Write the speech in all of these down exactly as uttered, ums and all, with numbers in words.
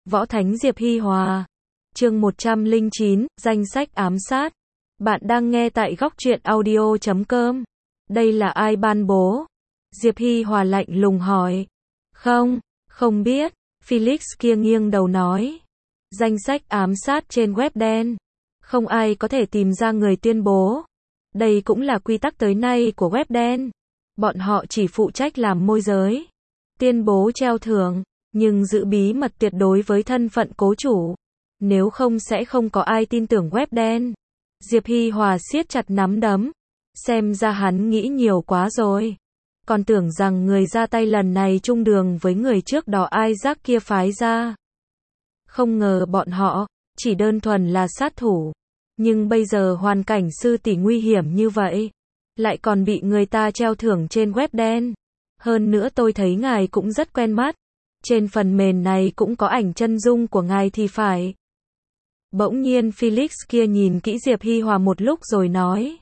Võ Thánh Diệp Hi Hòa. Chương một trăm lẻ chín, danh sách ám sát. Bạn đang nghe tại góc truyện audio chấm com. Đây là ai ban bố? Diệp Hi Hòa lạnh lùng hỏi. Không, không biết. Felix kia nghiêng đầu nói. Danh sách ám sát trên web đen. Không ai có thể tìm ra người tuyên bố. Đây cũng là quy tắc tới nay của web đen. Bọn họ chỉ phụ trách làm môi giới, tuyên bố treo thưởng, nhưng giữ bí mật tuyệt đối với thân phận cố chủ. Nếu không sẽ không có ai tin tưởng web đen. Diệp Hi Hòa siết chặt nắm đấm. Xem ra hắn nghĩ nhiều quá rồi. Còn tưởng rằng người ra tay lần này chung đường với người trước đó Isaac kia phái ra. Không ngờ bọn họ chỉ đơn thuần là sát thủ. Nhưng bây giờ hoàn cảnh sư tỷ nguy hiểm như vậy, lại còn bị người ta treo thưởng trên web đen. Hơn nữa tôi thấy ngài cũng rất quen mắt. Trên phần mềm này cũng có ảnh chân dung của ngài thì phải. Bỗng nhiên Felix kia nhìn kỹ Diệp Hi Hòa một lúc rồi nói.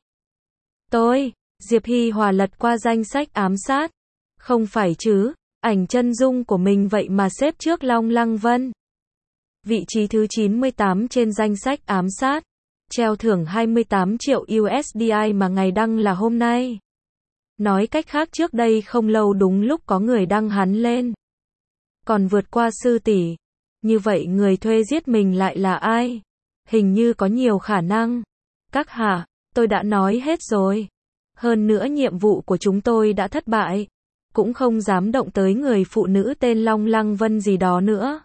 Tôi, Diệp Hi Hòa lật qua danh sách ám sát. Không phải chứ, ảnh chân dung của mình vậy mà xếp trước Long Lăng Vân. Vị trí thứ chín mươi tám trên danh sách ám sát. Treo thưởng hai mươi tám triệu u ét đê i mà ngày đăng là hôm nay. Nói cách khác trước đây không lâu đúng lúc có người đăng hắn lên. Còn vượt qua sư tỷ. Như vậy người thuê giết mình lại là ai? Hình như có nhiều khả năng. Các hạ, tôi đã nói hết rồi. Hơn nữa nhiệm vụ của chúng tôi đã thất bại. Cũng không dám động tới người phụ nữ tên Long Lăng Vân gì đó nữa.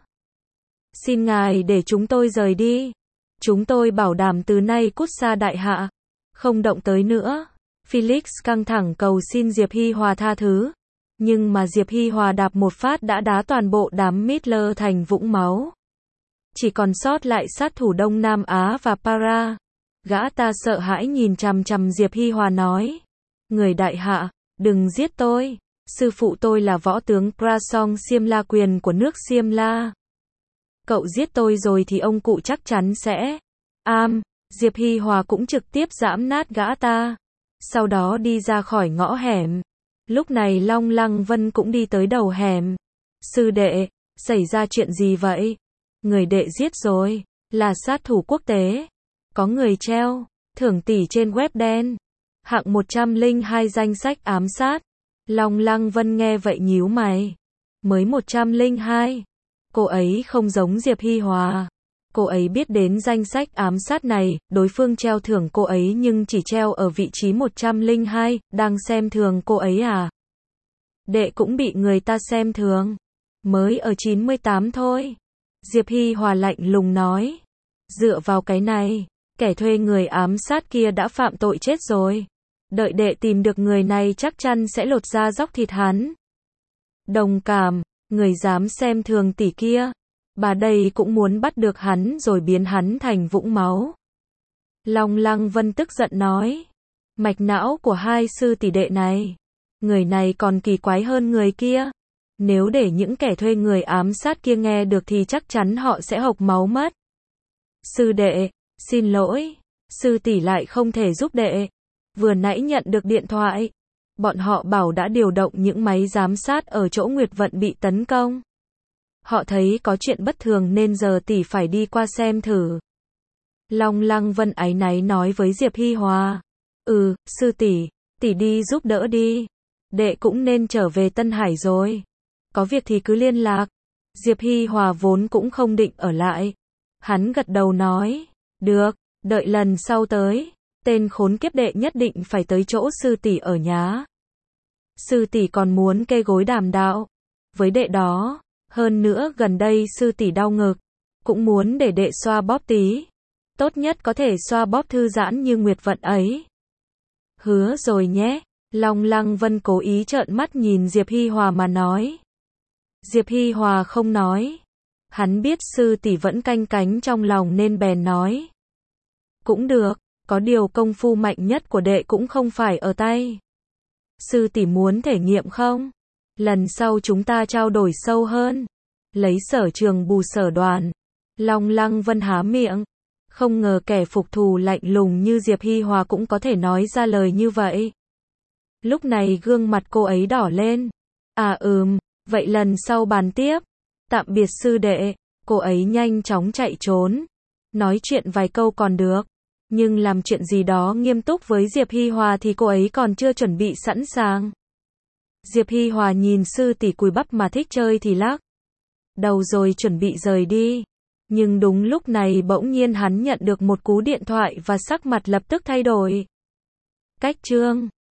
Xin ngài để chúng tôi rời đi. Chúng tôi bảo đảm từ nay cút xa đại hạ. Không động tới nữa. Felix căng thẳng cầu xin Diệp Hi Hòa tha thứ. Nhưng mà Diệp Hi Hòa đạp một phát đã đá toàn bộ đám Midler thành vũng máu. Chỉ còn sót lại sát thủ Đông Nam Á và Para. Gã ta sợ hãi nhìn chằm chằm Diệp Hi Hòa nói. Người đại hạ, đừng giết tôi. Sư phụ tôi là võ tướng Prasong Siemla Quyền của nước Siemla. Cậu giết tôi rồi thì ông cụ chắc chắn sẽ am. Diệp Hi Hòa cũng trực tiếp giẫm nát gã ta. Sau đó đi ra khỏi ngõ hẻm. Lúc này Long Lăng Vân cũng đi tới đầu hẻm. Sư đệ, xảy ra chuyện gì vậy? Người đệ giết rồi, là sát thủ quốc tế. Có người treo thưởng tỷ trên web đen. Hạng một trăm lẻ hai danh sách ám sát. Long Lăng Vân nghe vậy nhíu mày. Mới một trăm lẻ hai. Cô ấy không giống Diệp Hi Hòa. Cô ấy biết đến danh sách ám sát này, đối phương treo thưởng cô ấy nhưng chỉ treo ở vị trí một trăm lẻ hai, đang xem thường cô ấy à? Đệ cũng bị người ta xem thường. Mới ở chín mươi tám thôi. Diệp Hi Hòa lạnh lùng nói. Dựa vào cái này, kẻ thuê người ám sát kia đã phạm tội chết rồi. Đợi đệ tìm được người này chắc chắn sẽ lột da dóc thịt hắn. Đồng cảm, người dám xem thường tỷ kia. Bà đây cũng muốn bắt được hắn rồi biến hắn thành vũng máu. Long Lăng Vân tức giận nói. Mạch não của hai sư tỷ đệ này. Người này còn kỳ quái hơn người kia. Nếu để những kẻ thuê người ám sát kia nghe được thì chắc chắn họ sẽ hộc máu mất. Sư đệ, xin lỗi. Sư tỷ lại không thể giúp đệ. Vừa nãy nhận được điện thoại. Bọn họ bảo đã điều động những máy giám sát ở chỗ Nguyệt Vận bị tấn công. Họ thấy có chuyện bất thường nên giờ tỷ phải đi qua xem thử. Long Lăng Vân áy náy nói với Diệp Hi Hòa. Ừ, sư tỷ, tỷ đi giúp đỡ đi. Đệ cũng nên trở về Tân Hải rồi. Có việc thì cứ liên lạc. Diệp Hi Hòa vốn cũng không định ở lại. Hắn gật đầu nói. Được, đợi lần sau tới. Tên khốn kiếp đệ nhất định phải tới chỗ sư tỷ ở nhá. Sư tỷ còn muốn kê gối đàm đạo với đệ đó. Hơn nữa gần đây sư tỷ đau ngực. Cũng muốn để đệ xoa bóp tí. Tốt nhất có thể xoa bóp thư giãn như Nguyệt Vận ấy. Hứa rồi nhé. Long Lăng Vân cố ý trợn mắt nhìn Diệp Hi Hòa mà nói. Diệp Hi Hòa không nói. Hắn biết sư tỷ vẫn canh cánh trong lòng nên bèn nói. Cũng được, có điều công phu mạnh nhất của đệ cũng không phải ở tay. Sư tỷ muốn thể nghiệm không? Lần sau chúng ta trao đổi sâu hơn. Lấy sở trường bù sở đoàn. Long Lăng Vân há miệng. Không ngờ kẻ phục thù lạnh lùng như Diệp Hi Hòa cũng có thể nói ra lời như vậy. Lúc này gương mặt cô ấy đỏ lên. À ừm, vậy lần sau bàn tiếp. Tạm biệt sư đệ. Cô ấy nhanh chóng chạy trốn. Nói chuyện vài câu còn được. Nhưng làm chuyện gì đó nghiêm túc với Diệp Hi Hòa thì cô ấy còn chưa chuẩn bị sẵn sàng. Diệp Hi Hòa nhìn sư tỷ cùi bắp mà thích chơi thì lắc đầu rồi chuẩn bị rời đi. Nhưng đúng lúc này bỗng nhiên hắn nhận được một cú điện thoại và sắc mặt lập tức thay đổi. Cách chương